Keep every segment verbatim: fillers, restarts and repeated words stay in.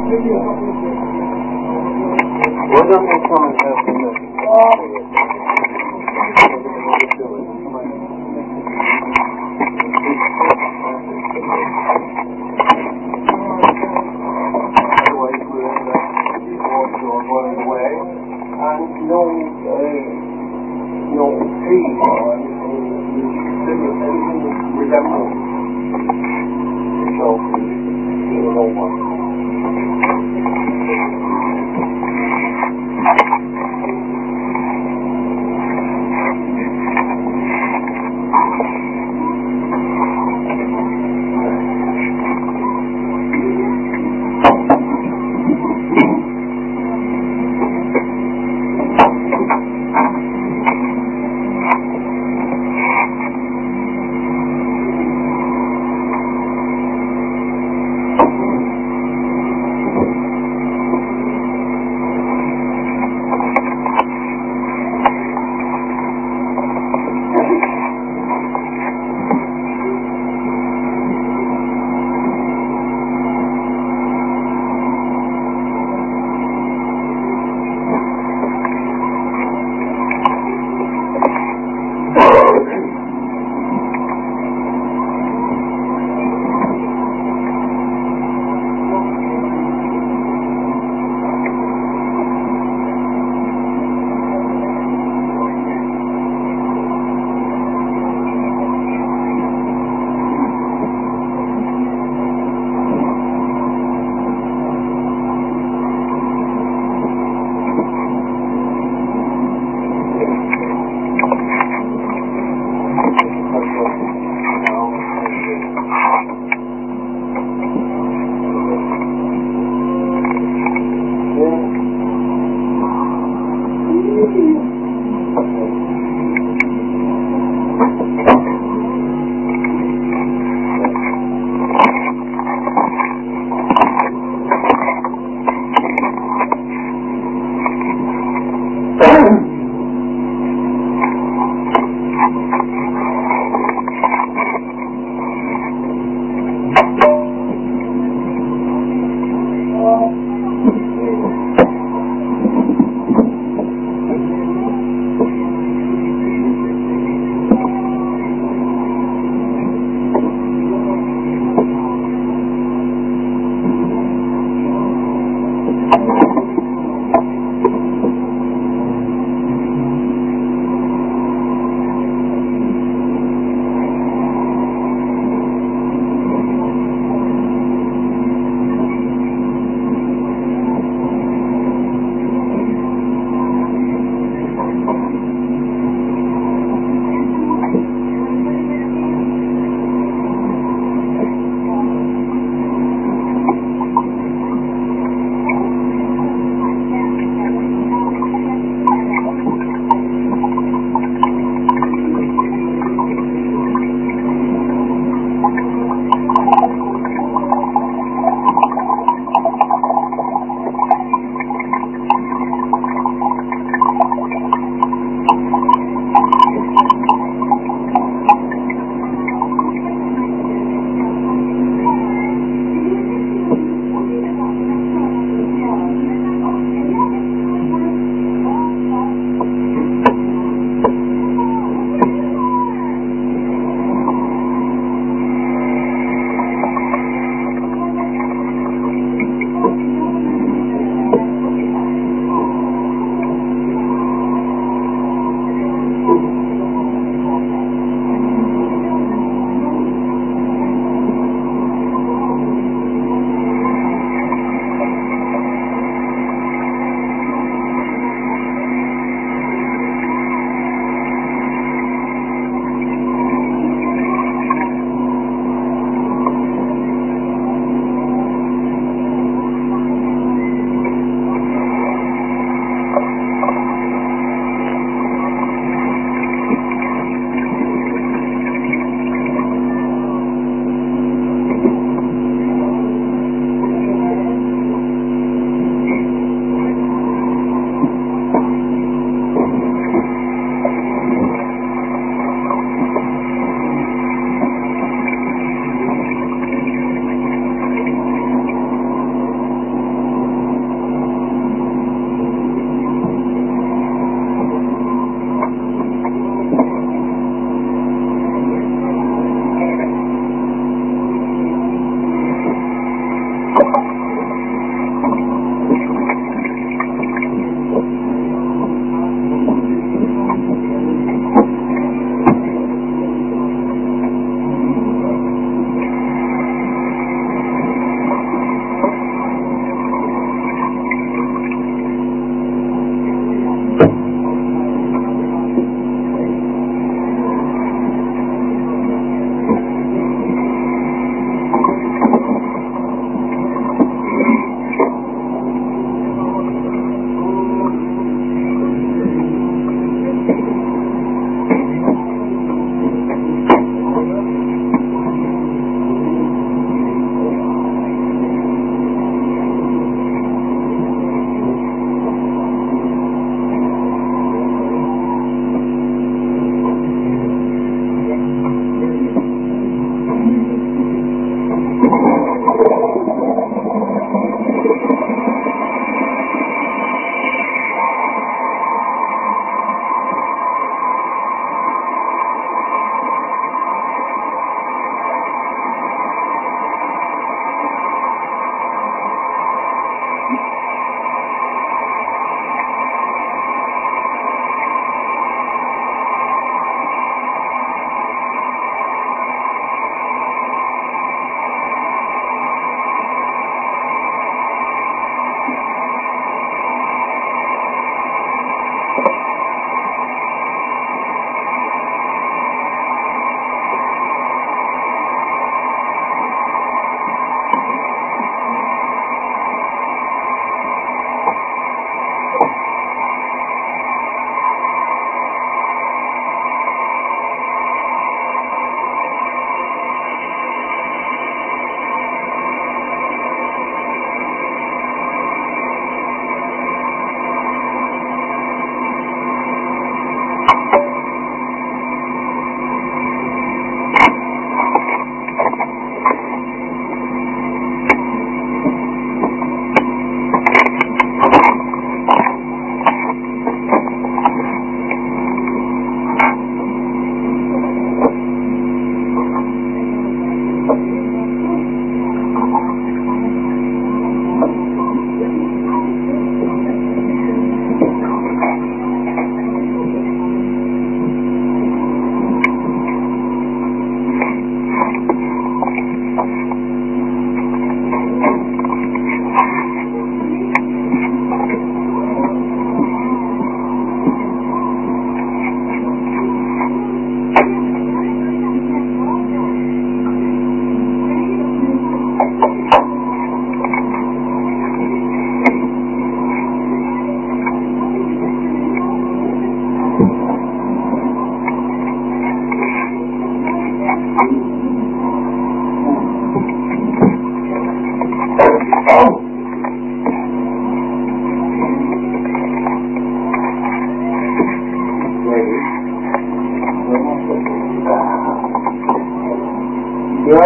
Wonderful song has been going away, and no, uh, no pain or anything resembles itself in no one.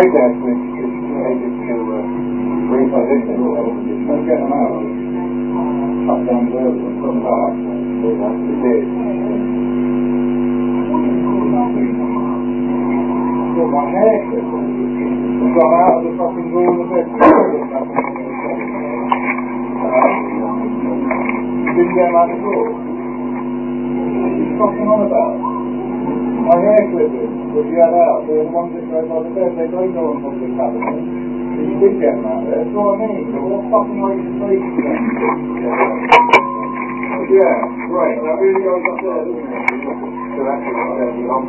guess is needed to uh, reposition it. Don't get them out. Up down the road and come back. That's it. Got my hair clipped. I've gone out of the fucking door of the bedroom. Didn't get him out the door. What are you fucking on about? My hair clippers, which you had out, they were the ones that go by the bed, they don't go on top of the cabinet. But you did get them out there, that's what I mean. But what fucking way you say to them? Yeah, right, that really goes up there, doesn't it? So that's what they're on.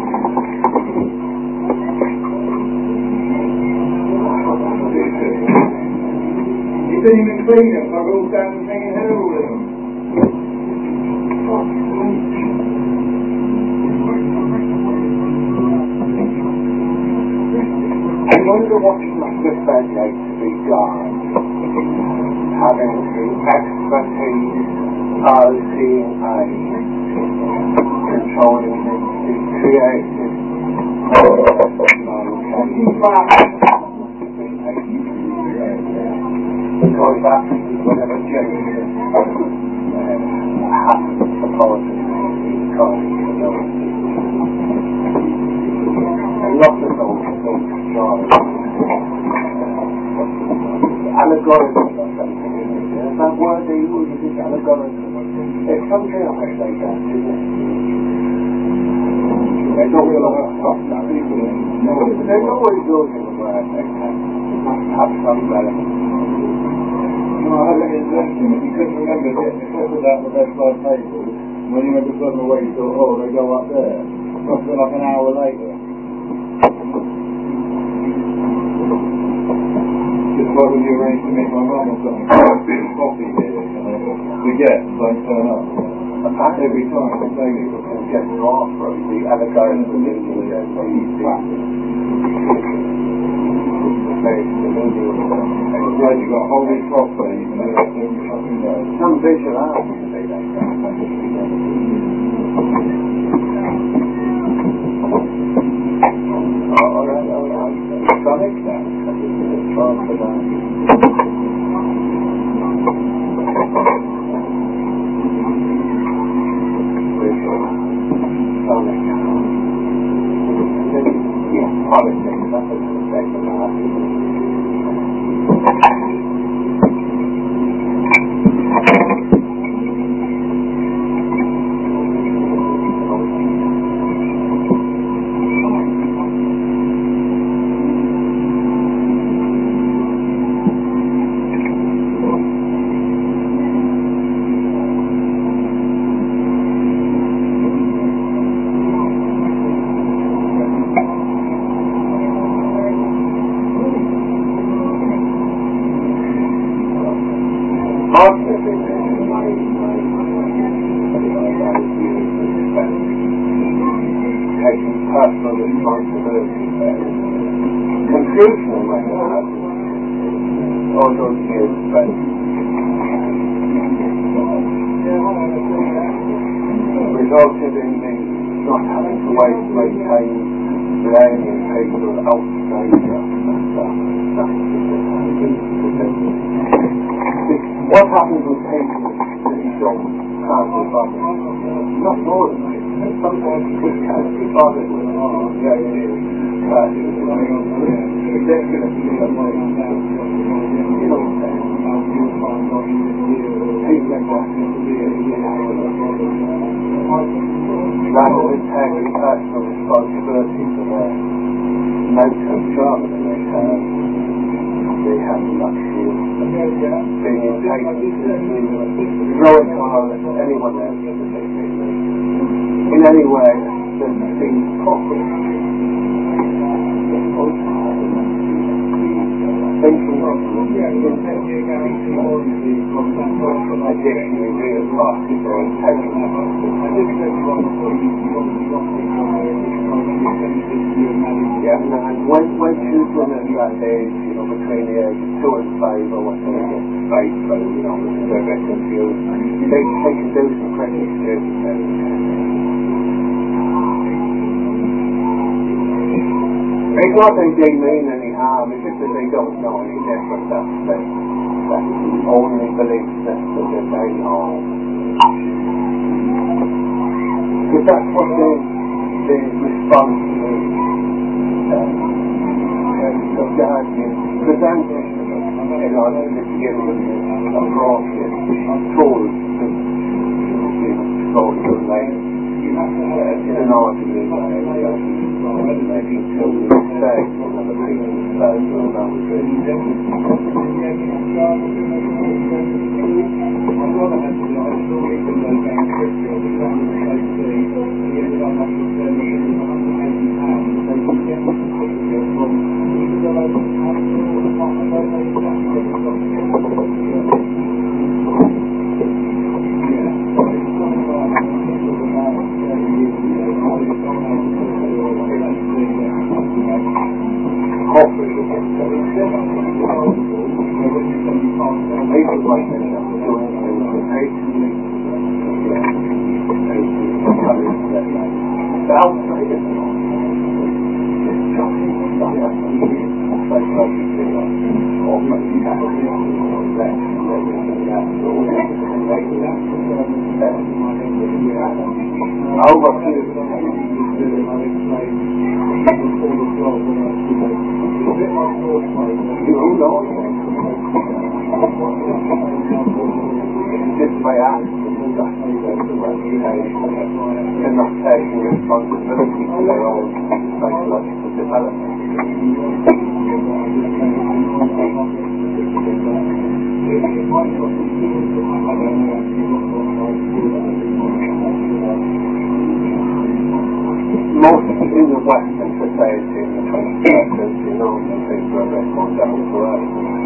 You didn't even clean them, so I go down and hang hair all in them. I wonder what must have been like to be done, having the expertise of seeing eyes, controlling the creative because that's whenever Jason happens supposedly because a lot of those things are allegorical or something, isn't it? That word they use is allegorical. It's something else like that, isn't it? They don't realise how tough that people are. There's always those in the word like that. It must have some relevance. No, I had it in lesson, if you couldn't remember getting the clippers out of the bedside table, when you went to put them away, you thought, oh, they go up there. Must have been like an hour later. Just like when you arranged to meet my mum or something, coffee here, and I forget, don't turn up. Every time, it's daily. Get off from the allegorical meaning and the I'm glad you got holy proper, you can do that every fucking day. some visual art to say that. Oh, alright, alright. Sonic now. Try for that. Sonic. Yeah, politics. That's what I'm saying for that. Personal responsibility. Confusion when you have all those years spent resulted in me not having to waste my time blaming people outside of what happens with people that you don't can't be bothered? Not more than that. Sometimes you just can't be bothered with all the ideas that you're ridiculous to the way you know what I'm saying? People like that rather than taking personal responsibility for their mental trauma that they have, they have the luxury of being entitled to throw it on anyone else in any way that seems proper. Thinking of additionally real part of their intelligence. Yeah, and when, when children at that age, you know, between the age of two and five or whatever, get five, so, you know, they're a bit confused, they, they can do some pretty stupid things. It's not that they mean any harm, it's just that they don't know any different. That's, that's, that's the only belief system that they know. Because that's what they, they respond to um, the guardian presenting in order to give them appropriate tools to go to life in order to making sure we stay in other people's personal and not taking responsibility for their own psychological development. Most in the Western society in the twenty-first century know that things are responsible for us.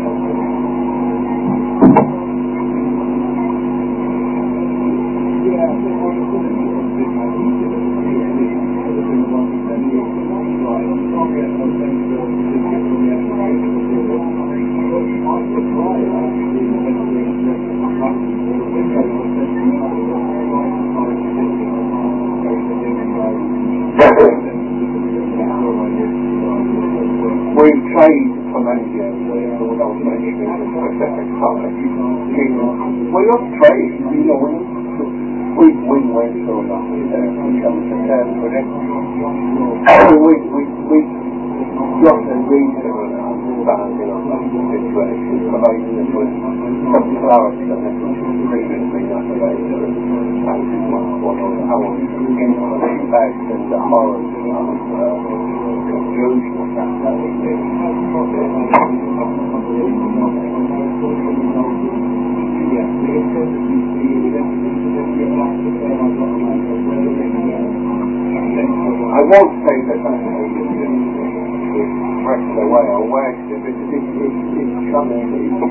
We've tried for many years without mentioning a specific topic. We have tried, you know, we, we went through that uh, we come to terms with it. we, we, we got a reasonable understanding of the situation, providing us with some clarity on it, which was previously not available, and what our input effect and the horrors of uh, confusion of that. I won't say that that's pressed away or worked it, because it, it, it's coming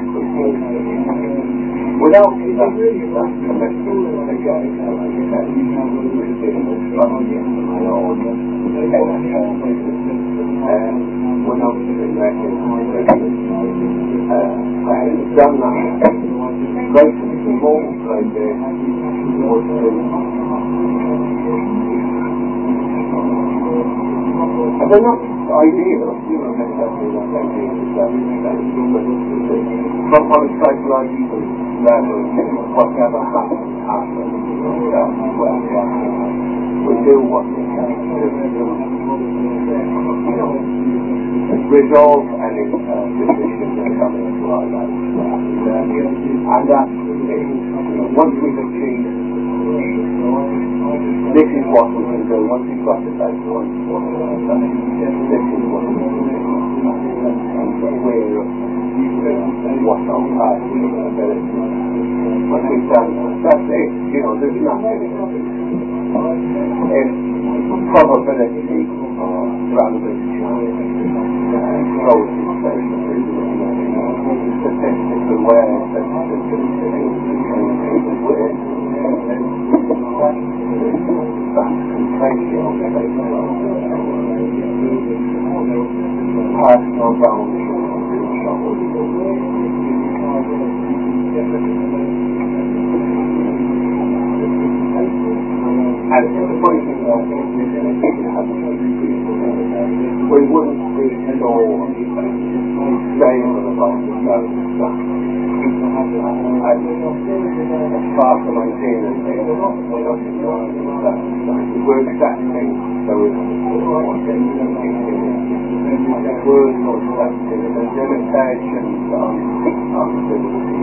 without that, that commitment again, as I said, we've been struggling for my own energy, and without the recognition, uh, I had done that. Great small like this was to I don't know, ideal, you know, necessarily that ideal is that, but from on a psychological level, whatever happens, happens, that's where we are. We do what we can to, you know, resolve any uh, decisions that come into our lives. And, uh, and that, once we've achieved, this is what we can do. Once we've got the best one, this is what we can do. And we're aware of what our past abilities. Once we've done that, that's it. You know, there's nothing. If probability or random growth is statistical awareness that personal boundaries. And the funny thing was, we wouldn't be so stable about the stuff. As far from maintaining it, we're accepting those words or accepting the limitations of ability.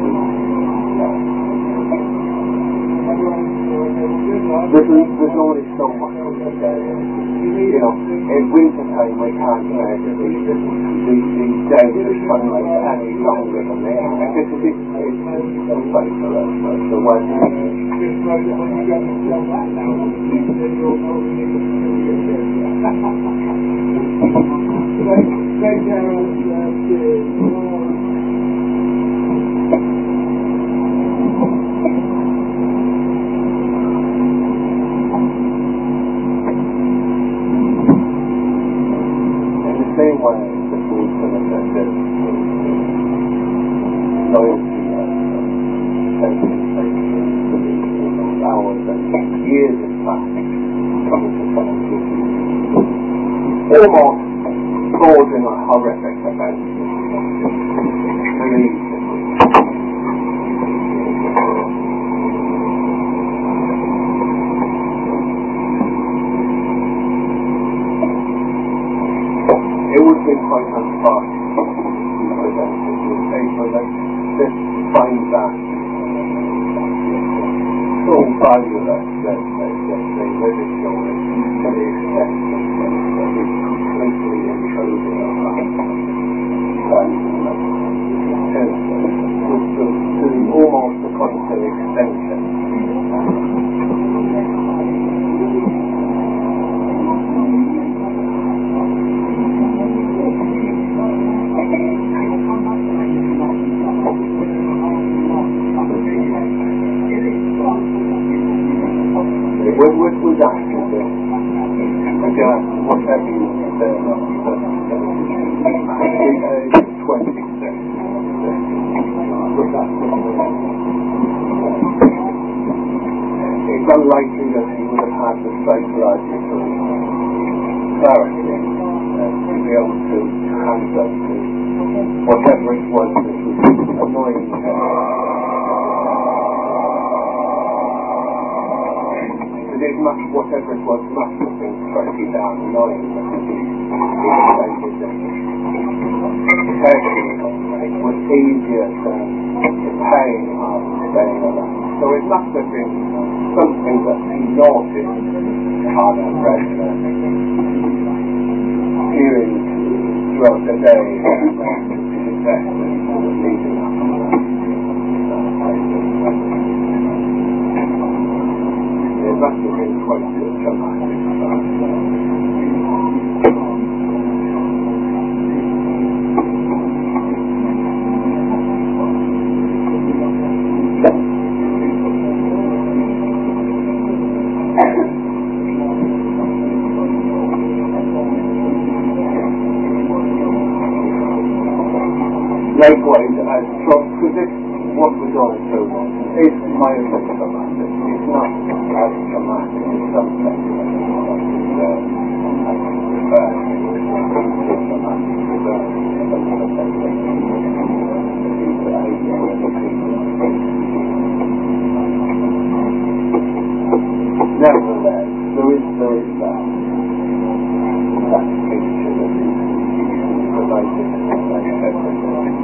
There's, there's only so much we can do. You know, in winter time we can't make the, the, the dangerous sunlight any longer than they are. And this is it, it's just like the, the, the weather. Same way that we can attend it loyalty and hours and years in fact coming to terms with almost causing a horrific event. Believe it would be quite unfortunate to be presented with paper that just finds that so valueless that they ridicule it to the extent that it's completely intruding on that. To almost the point of extinction. With, with, with that, again, whatever you say, twenty-six. It's unlikely that he would have had the psychological clarity to be able to handle whatever it was that was annoying him. It must, whatever it was, must have been pretty down annoying because he decided that it was easier to the pain of staying alive. So it must have been something that he noticed on a regular period throughout the day when his investment was leading up to that. It must have been quite traumatic. Likewise, as from this, what we're going through is mildly traumatic. It's not as traumatic as some things. Nevertheless, there is there is that that picture that is provided like everything.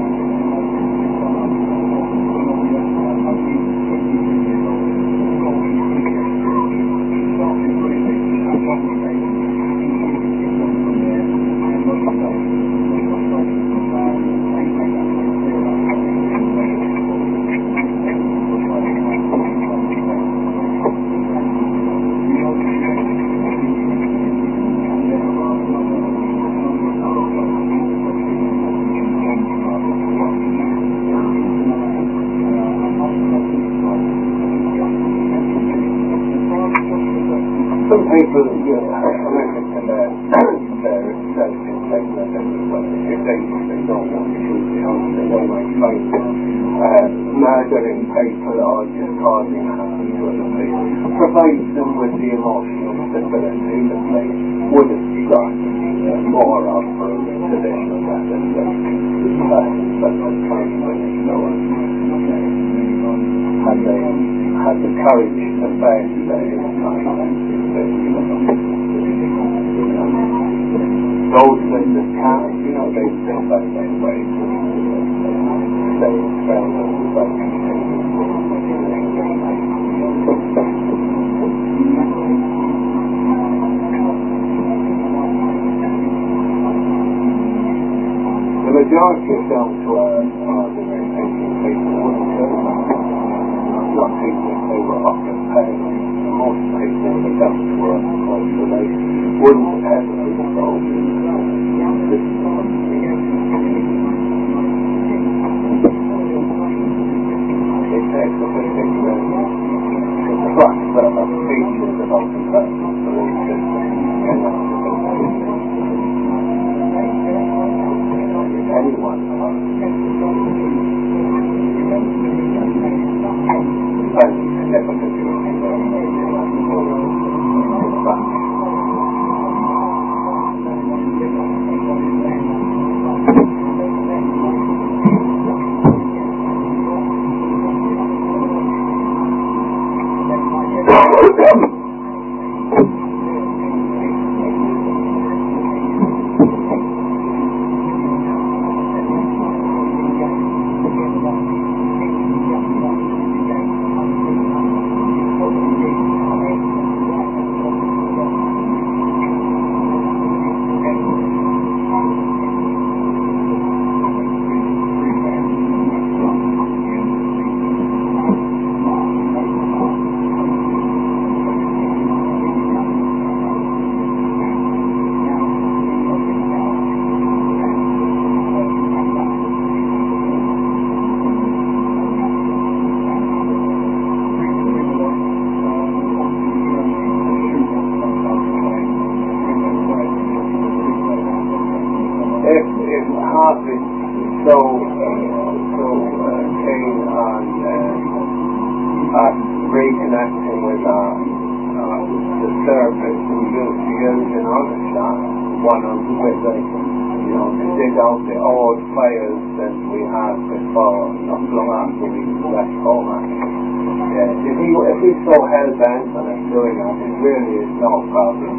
Some people, you know, are horrific in their, their self-containment everywhere. If they, they don't want to shoot the house, they might find uh, murdering people or just causing harm to other people. actually provides them with the emotional stability that they would have got uh, more of from traditional methods of classes such as counseling and so on. Had they had the courage to face their inner conflict, those things that can't, you know, they they find their way to stay strong but the majority of down-to-earth ordinary thinking people wouldn't do that. Not people if they were often paid. Most people who are down-to-earth so they wouldn't ever be involved in this. It takes a particular trust that a features about the person's belief system and anyone and significantly if he's so hell-bent on us doing that, it really is no problem.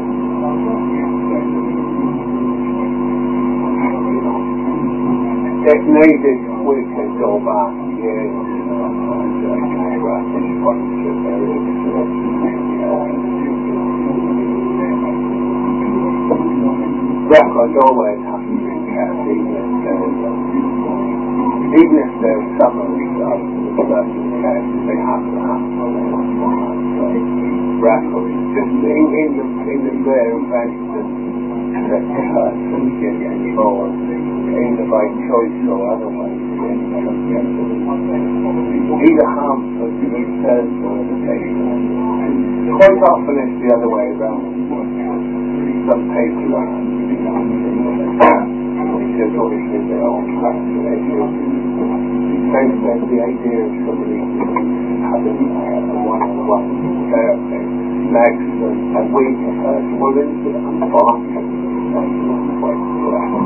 If needed, we can go back years and records always have to be kept, even if there's even if there's summaries of the person's case, they have to have records. Just in, in the in the rare event that the person gets involved in the by choice or otherwise, either harmful to himself or the patient. Quite often it's the other way around. Some people are because obviously their own personal issues. Same as the idea of somebody having a one-on-one therapy makes a weak person well into the unfortunate. That's not quite correct.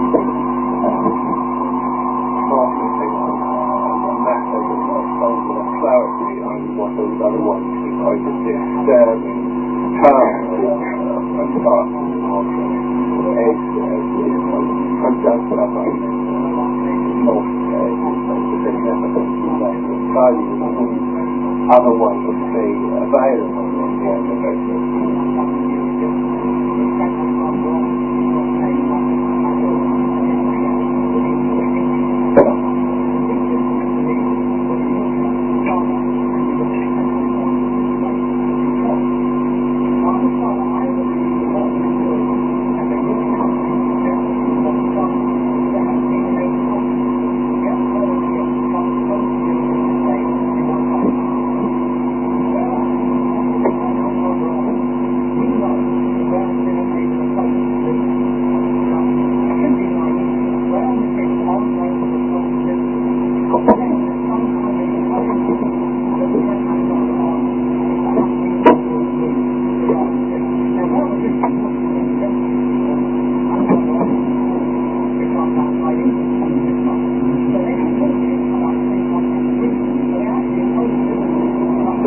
Fortunately, the method of finding a clarity on what those other ones are quite a disturbing term of thought and emotion is comes down to that like most significant value that otherwise would be available in the individual.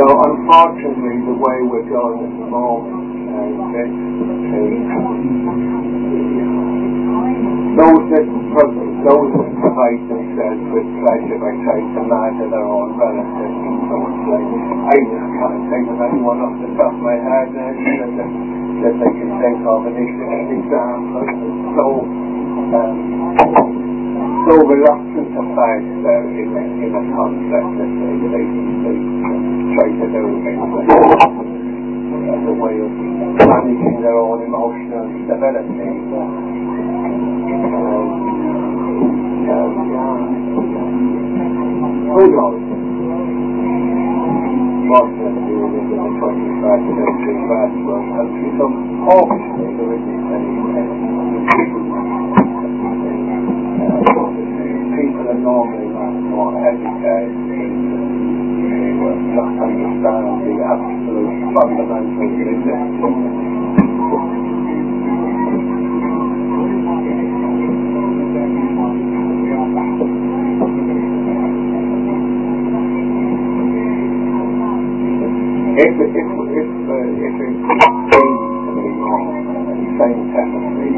So unfortunately, the way we're going at the moment, uh, it's, those that those that provide themselves with pleasure by trying to murder their own relatives and so on. Like, I just can't think of anyone off the top of my head now that, that I can think of an example. So, um, so reluctant to fight uh, in, a, in a conflict that they, they, they try to do things like as a way of managing their own emotional stability. Um, who knows? Fortunately, we live in the twenty-first century first world country, so hopefully there isn't any people are normally not more educated to not understand the absolute fundamentals of existence. If, if, if, uh, if it seems to be more scientifically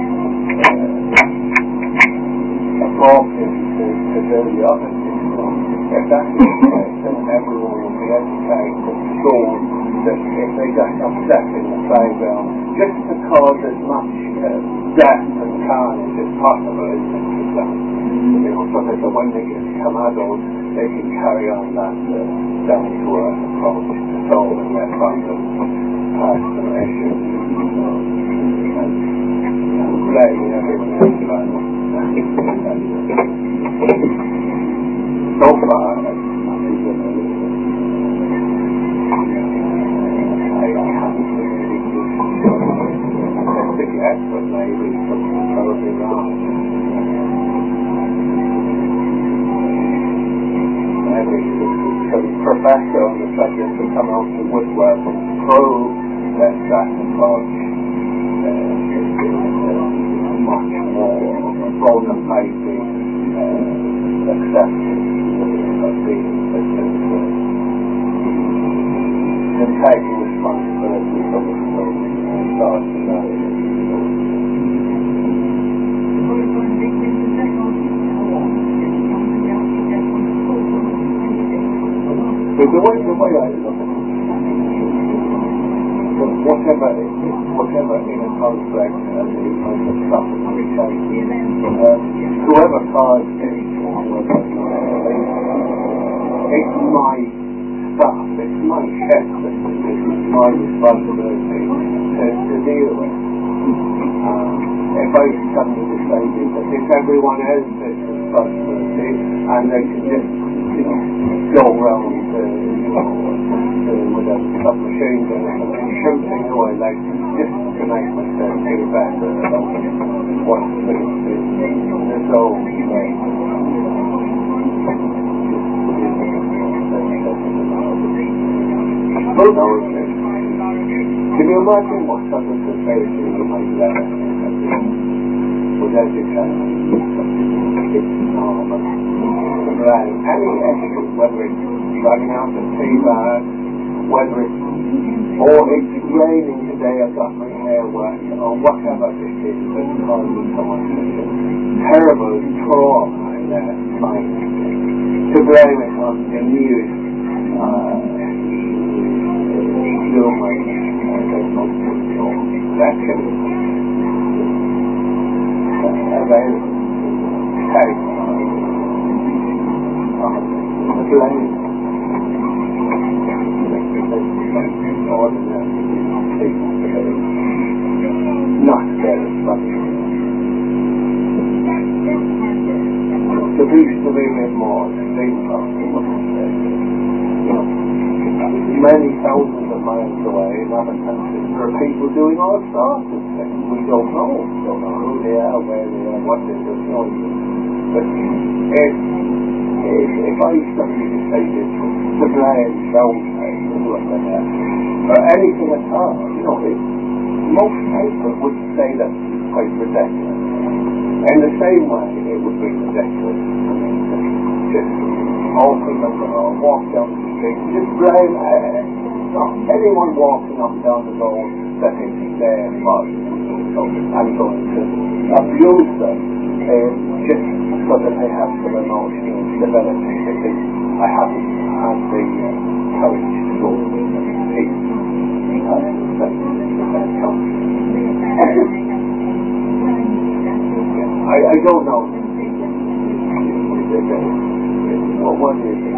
uh, appropriate to, to do the other things, if that is the case, then everyone will be educated at school that if they get upset in the playground, just to cause as much uh, death and carnage as possible in the exam, you know, so that when they become adults, they can carry on that uh, down-to-earth approach to solving their problems, personal issues, and, and blaming everyone else around them. So far, I haven't really tested yet, but maybe something probably wrong. Maybe some professor on the subject will come out to woodwork and prove that that approach uh, is uh, much more bona fide uh, accepted of being that than taking responsibility for the thoughts and values. But the way, the way I look at it, whatever, whatever in a conflict and the kind of stuff that we take, um, whoever caused it, whoever, uh, it's my stuff, it's my shit, it's my responsibility to, to deal with. Um, if I suddenly decided that it's everyone else's responsibility and they can just, you know, go around uh, you know, uh, with a submachine gun and shooting away, like, just to make myself feel better about what's going to be. So, who knows? Can you imagine what sort of society you might live in with education? It's normal. Right. Any etiquette, whether it's dragging out the tea bag, whether it's, or it's raining today, I've got my hair wet, or whatever it is that's causing someone such a terrible trauma in their mind, to blame it on the news, uh, human, I don't know, election, available, terrible. The blame not their responsibility. To be to be made more think of many thousands of miles away in other countries there are people doing all sorts of things. We don't know. We don't know who they are, where they are, what they're doing. But if If, if I suddenly decided to blame Showtime or or anything at all, you know, it, most people would say that it's quite ridiculous. In the same way, it would be ridiculous. I mean, just open up the road, walk down the street, just brown hair. Not anyone walking up and down the road that is there was. So I'm going to abuse them uh, just so that they have some emotional stability. Because I haven't had the uh, courage to go to peace. Because that's that comes. I, I don't know. What one is it?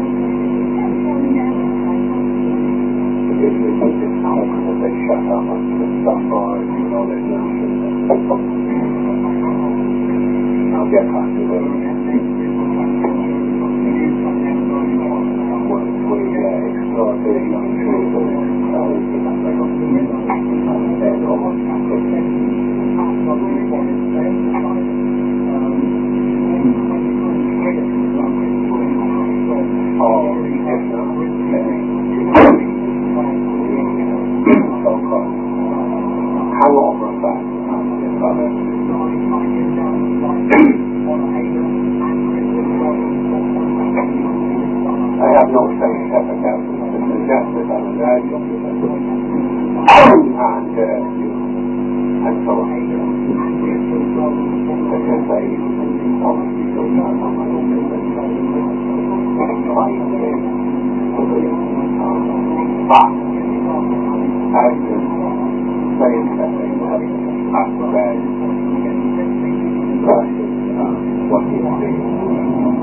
If you think it's comfortable, they shut up on the stuff or, you know, they're not. I'll get back to them. When we uh, explore the young children, oh, yes, so-called hangover effect. I have no scientific evidence to suggest that I'm an addict. And, uh, and so on. Because I obviously don't know how much trying to but as the scientific evidence after that versus what you see.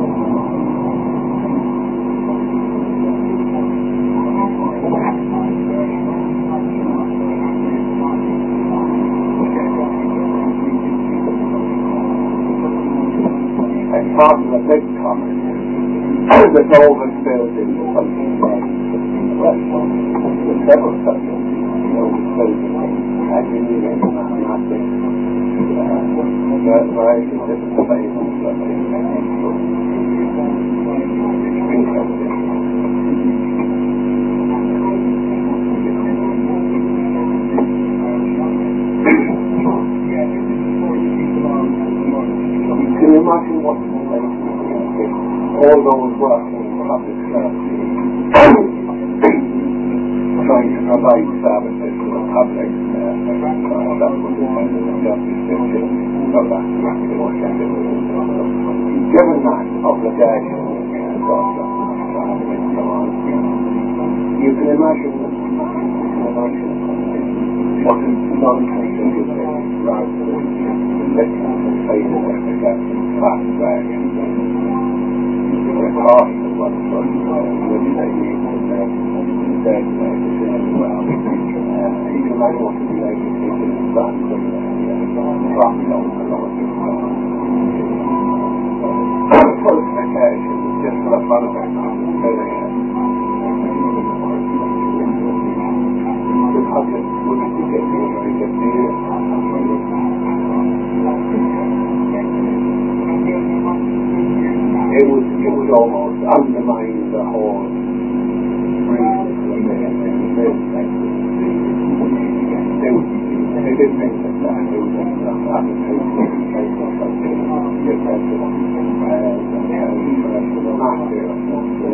As part of the big comment that's always built into something like the several subjects, you know, and you need any mathematics, uh, variety of different phases of it. It's interesting. Can you imagine what it's like if all those working in public service trying to provide services to the public, uh, uh, that would be the justice system, so that's exactly what they do. Given that obligation and so on, you can imagine, you can imagine what is non-contributing rather than listening to say that they get fast back. The cost of what which they need to make their decision well. You can imagine what the agency is done with dropping over the law. Falsification is just for the fun of it, doing it. The public wouldn't be getting a very good deal. It would, it would almost undermine the whole reason for this. They would, they did think that that it was enough application case or something different and for the matter of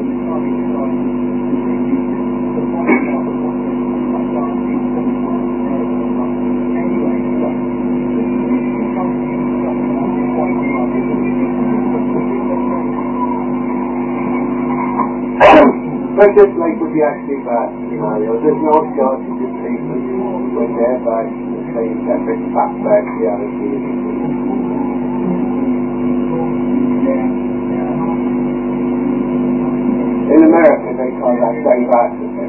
but just like with the actually bad scenario, there's no shortage of people when they're back in the same epic back reality. In America, they call that diversity.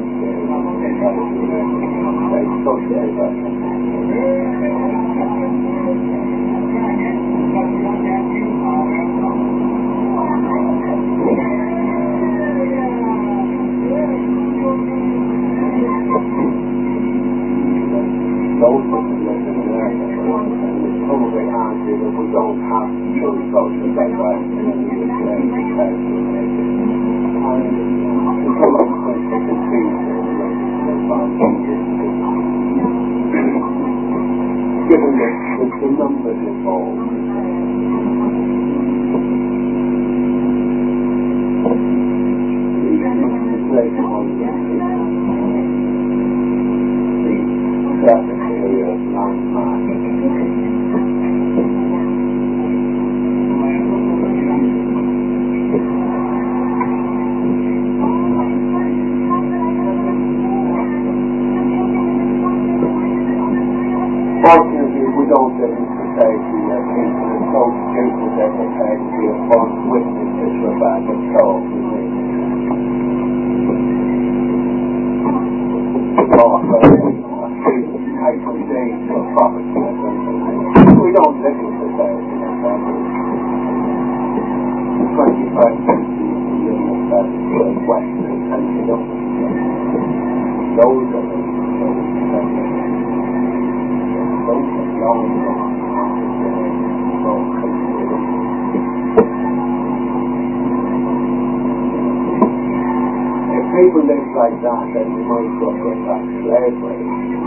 Like social diversity. Those of us who live in America would probably argue that we don't have true social diversity in the U K because there's a lot of political confusion given the, the, the numbers involved. definitely a landmark. Fortunately, we don't live in a society where people are so stupid they're prepared to be a false witness to a bag of salt. Or a street type of day for property or something. We don't live in a society like that. The twenty-first century is the year that the Western country don't. Those are the those are long gone. If people live like that, then we might as well get back to slavery.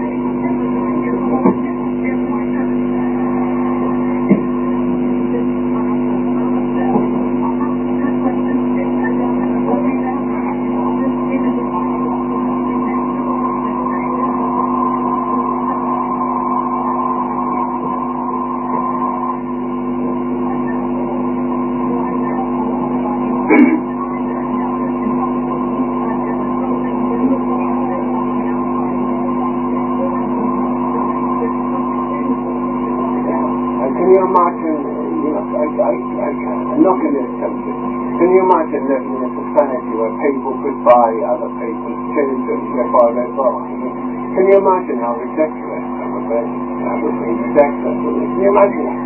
Can you imagine living in a society where people could buy other people's children before they're born? Can you imagine how ridiculous that would be? That would be ridiculous, wouldn't it? Can you imagine that?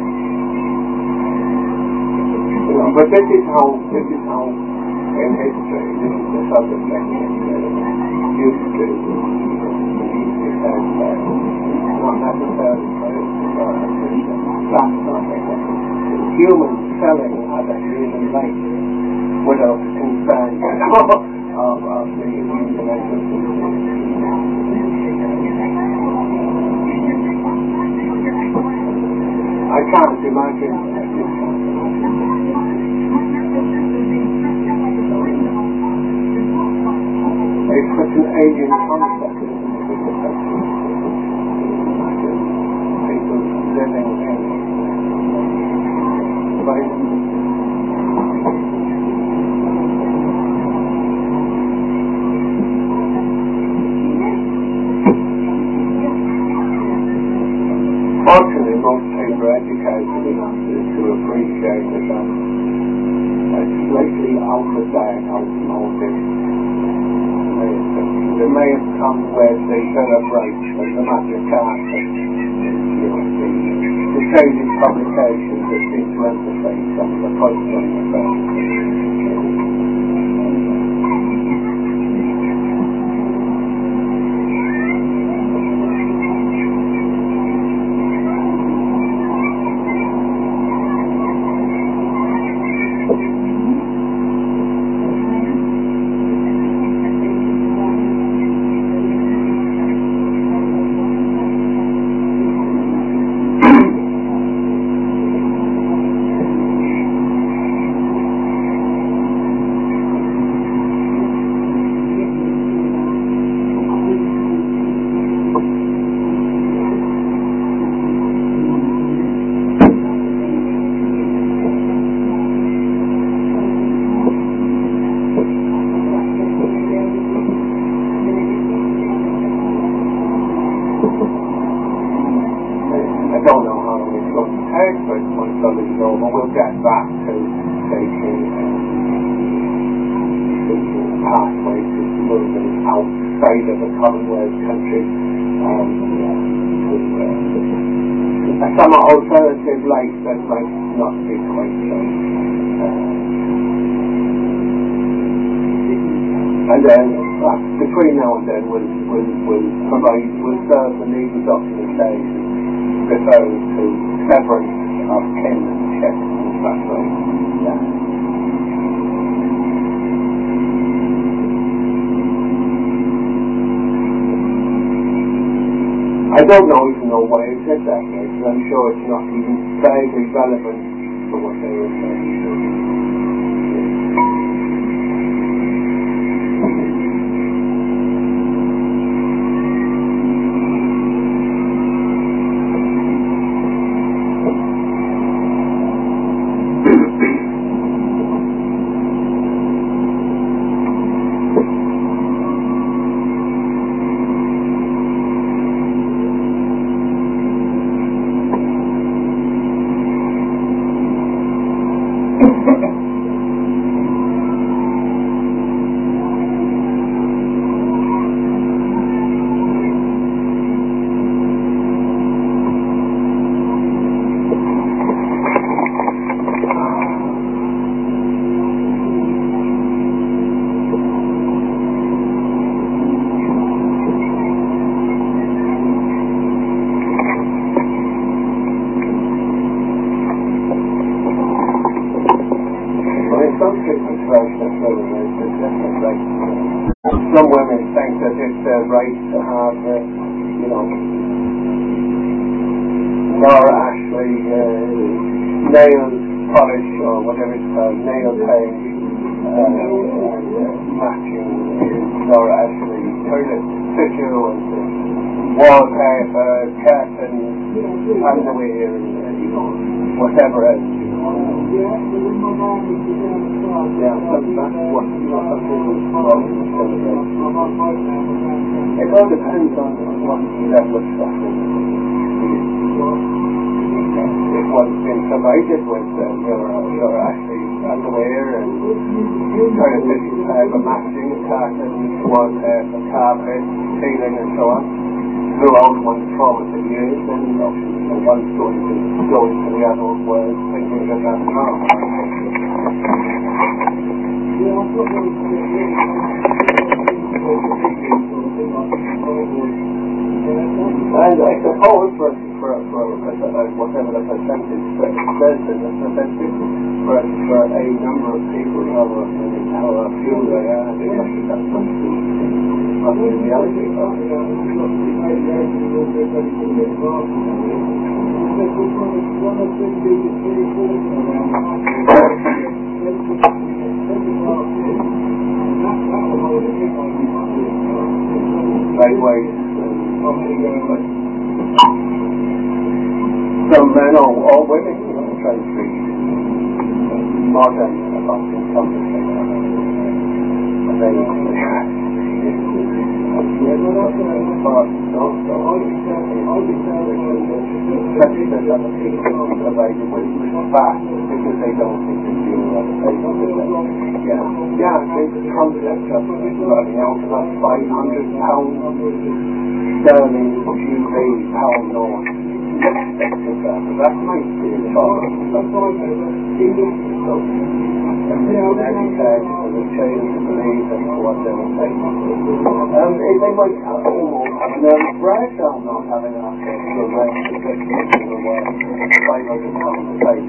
You know, but this is how, this is how, in history, this is the subject that used to, used to take place. Not necessarily true. That's not it. Humans selling other human race without concern of, of the intellectual system. I can't imagine. It's such an alien concept. People living in right. Fortunately, most people are educated enough to, to appreciate that that's slightly out of date, outmoded. They may have come with the Bill of Rights and the Magna Carta, you know, the, the trading publications that seem to emphasize some of the points on the ground. Some alternative life that might not be quite so. Uh, and then, uh, between now and then, we'll, we'll, we'll provide, we'll serve the legal documentation referring to severance of kin and checks and that sort of thing. Yeah. I don't know even know what it is actually, because I'm sure it's not even vaguely relevant to what they were saying. like, some women think that it's their right to have, uh, you know, Laura Ashley uh, nail polish or whatever it's called, nail paint, uh, and uh, matching Laura Ashley toilet tissue and uh, wallpaper, curtains, underwear, and uh, you know, whatever else. Yeah, so that's what you have to do. It all depends on, on what level of stuff it is. If one's been provided with uh, your, your actually underwear and kind of paper matching, cartons, wallpaper, carpet, ceiling and so on, throughout one's formative years, then obviously one's going to go into the adult world thinking that that's normal. And I suppose for, for, for uh, whatever the percentage says, the percentage for, for a number of people, however, however few they are, I think that's much too much in reality. Likewise, some men or, or women, you know, try to be modern about something like that. And they especially the other people provided with fast because they don't think that you are yeah, yeah, the concept of running out about five hundred pounds sterling G B pound note. That might be a problem. And educate and the change of belief and what they will say. Um, they might have almost have a nervous breakdown not having access to a range of techniques in the world. five hundred pounds a day.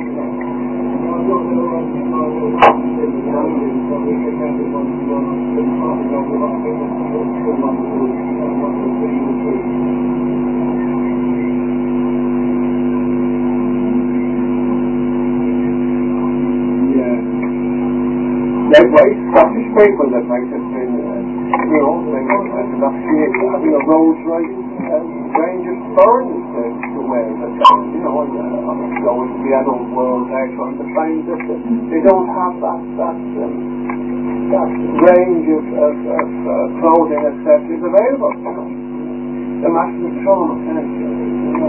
Likewise, Scottish people that might have been, uh, you know, they might have an opportunity of having a Rolls Royce um, range of foreigners to, to wear the time, you know, and uh, go into the adult world there trying to find that uh, they don't have that, that, um, that range of, of, of uh, clothing accessories available, you know. The massive trauma, you know.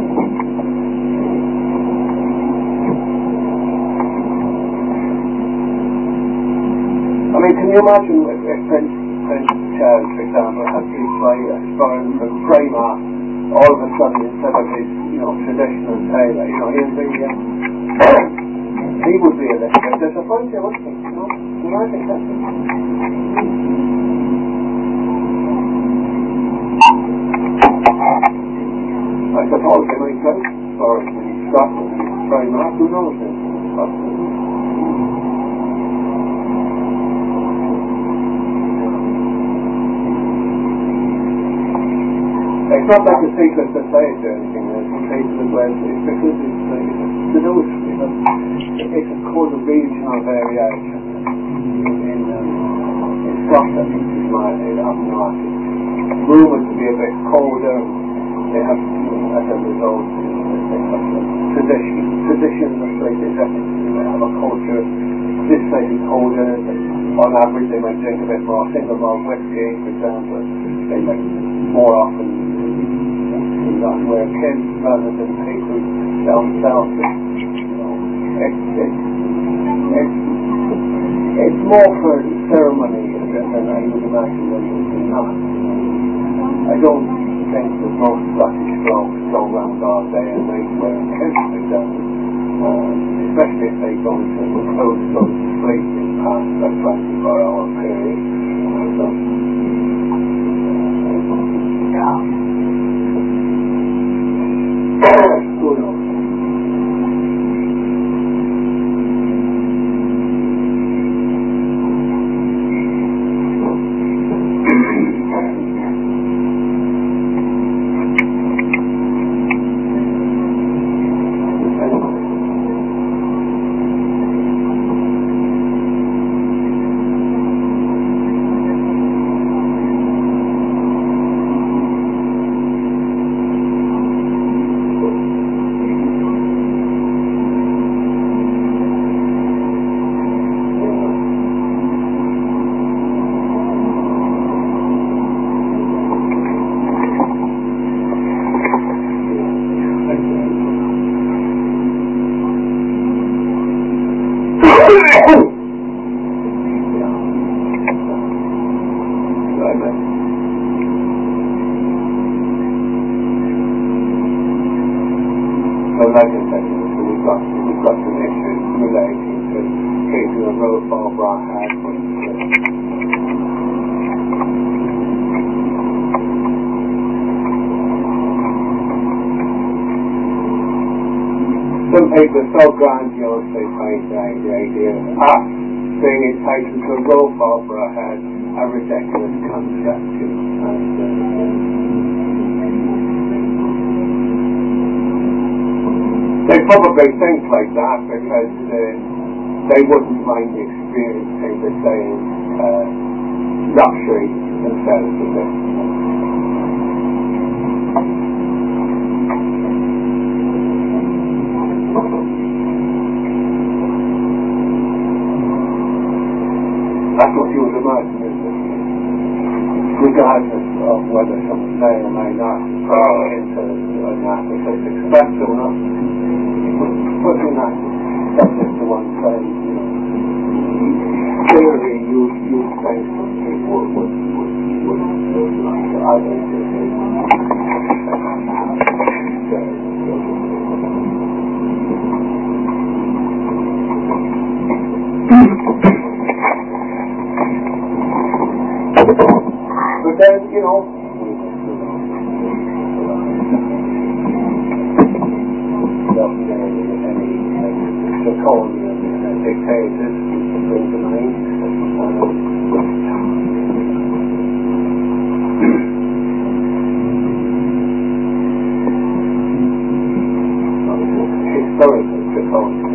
I mean, can you imagine if, if Prince, Prince Charles, for example, had to buy a foreign from Primark, all of a sudden instead of his, you know, traditional tailor, you know, he'd be, uh, he would be a little bit disappointed, wouldn't he? You know, you might accept it. I suppose they might go for it in Scotland, Primark, who knows it? It's not like a secret society or anything, there's some cases where it's because it's, uh, it's to do with, you know, it's a cause of regional variation. In, um, in Scotland, it's like, up north, it's rumoured to be a bit colder, they have, you know, as a result, they have tradition, traditions of places that they have a culture, this place is colder, on average they might drink a bit more single malt whiskey, for example, they might more often not wear kids rather than people down south. You know, it's, it's, it's, it's more for ceremony than, than I would imagine than than not. I don't think that most Scottish blokes go around all day and night wearing kids, for example. Uh, especially if they go into a closed up sleep in past a twenty-four hour period. So, yeah. Who knows? women. So like I said, so we've got, we've got some issues relating to keeping a roof over our head. Some people are so grandiose they find the idea of us being entitled to a roof over our head a ridiculous concept. And, uh, they probably think like that because uh, they wouldn't mind experiencing the same uh, luxury themselves as this. That's what you would imagine, isn't it? Regardless of whether someone may or may not fall into a narcissistic spectrum or not. But you're not subject to one side, you know. Clearly, you, you think some people would, would, would, would like to identify. But then, you know, any draconian dictators bring to mind. Historical draconian.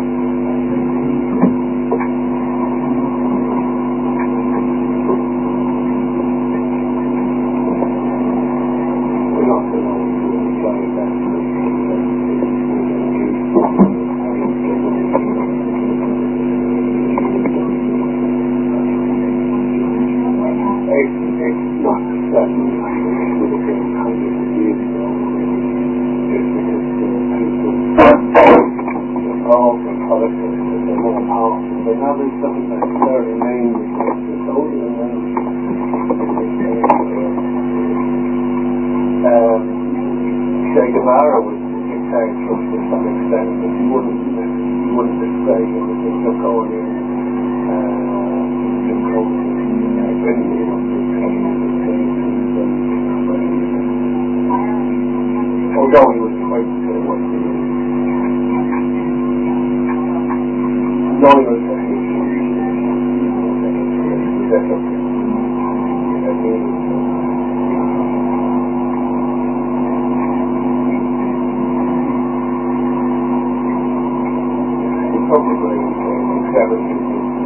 Che Guevara was dictatorship to some extent, but you wouldn't, you wouldn't describe him as a draconian, uh, draconian, uh, although he was quite uh, what he was. No, he was probably seventy.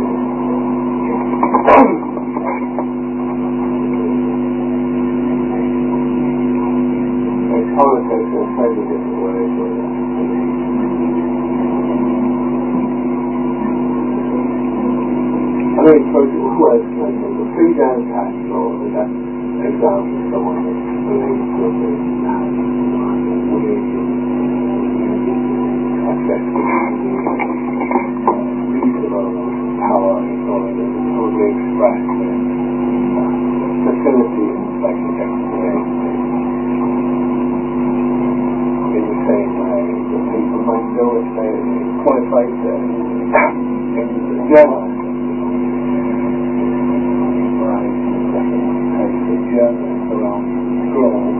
And politics in a slightly different way. I mean, for was like the free down tax law, that's an example of someone that believes that they have access to power and so on, and totally express the facility in such a different way. In the same way that people might do if they qualified to in the journalist. Right, different journalists around the globe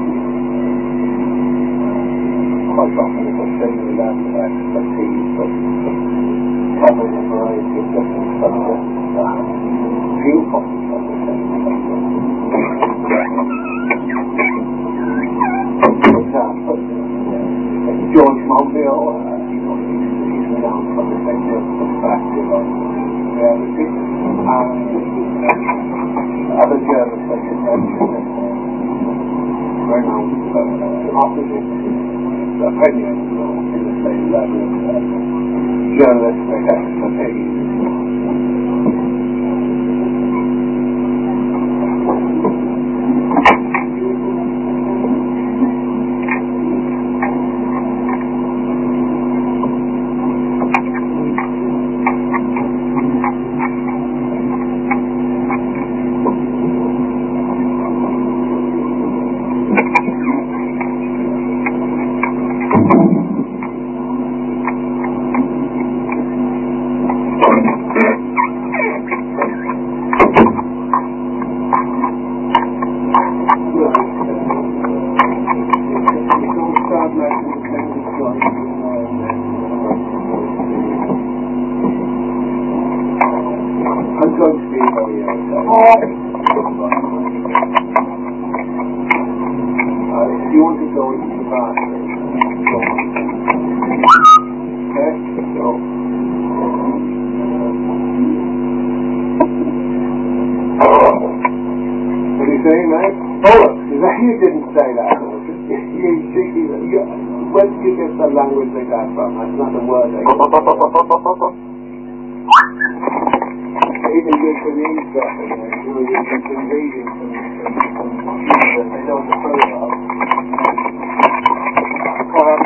quite often have a similar level of expertise, but covering a variety of different subjects and viewpoints on the same subject. For example, George Monbiot, uh, you know, he's, he's renowned from the secular perspective on reality, and other journalists like you mentioned, renowned for uh, opposite opinions, you know, in the same level of uh, journalistic expertise. Uh, if you want to go into the bathroom, okay, so. What are you saying, mate? Bollocks! You didn't say that. You, you, you, where did you get the language like that from? That's not a word. Like even just an eavesdropping, like, you know, you've been reading some things that they don't approve of. Um,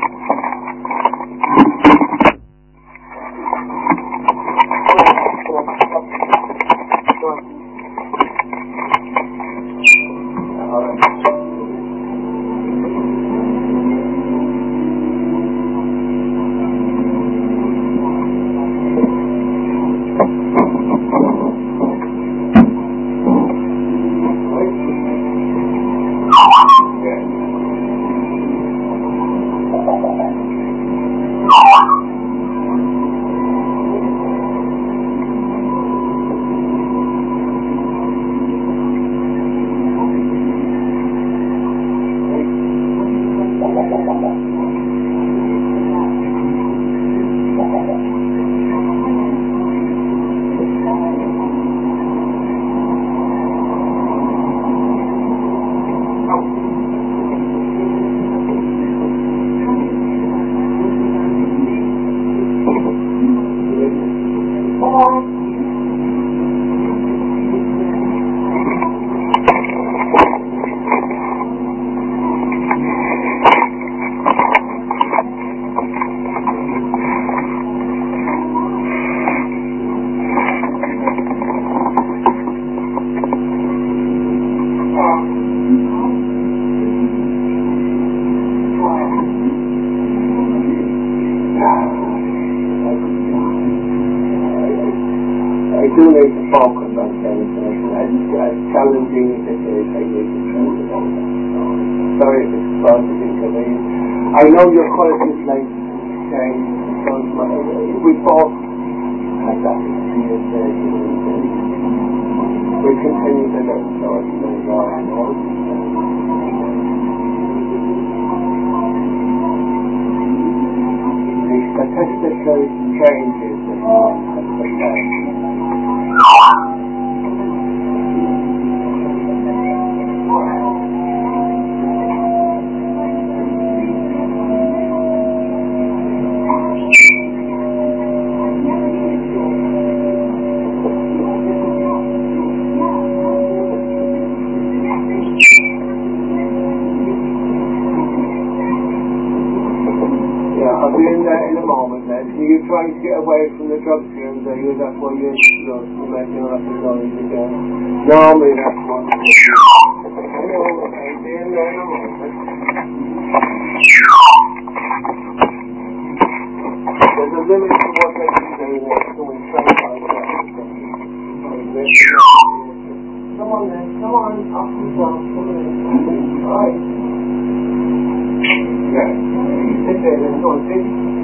I do need to focus on things, as, as challenging as it is, I need to focus on that. Sorry if it's causing inconvenience. I know your qualities like change, because my, we both had that experience there, we continue to look towards the Lord. The statistical changes that one has perceived. I'll be in there in a moment then. Are you trying to get away from the drug fumes? Are you? That's what you're, you're making lots of noise again. Normally that's what you do. Hello, I'll be in there in a moment. There's a limit to what they can do when someone trains like that. Come on then, come on, up and down, come on. Right. Yeah. Sit there, there's no thing.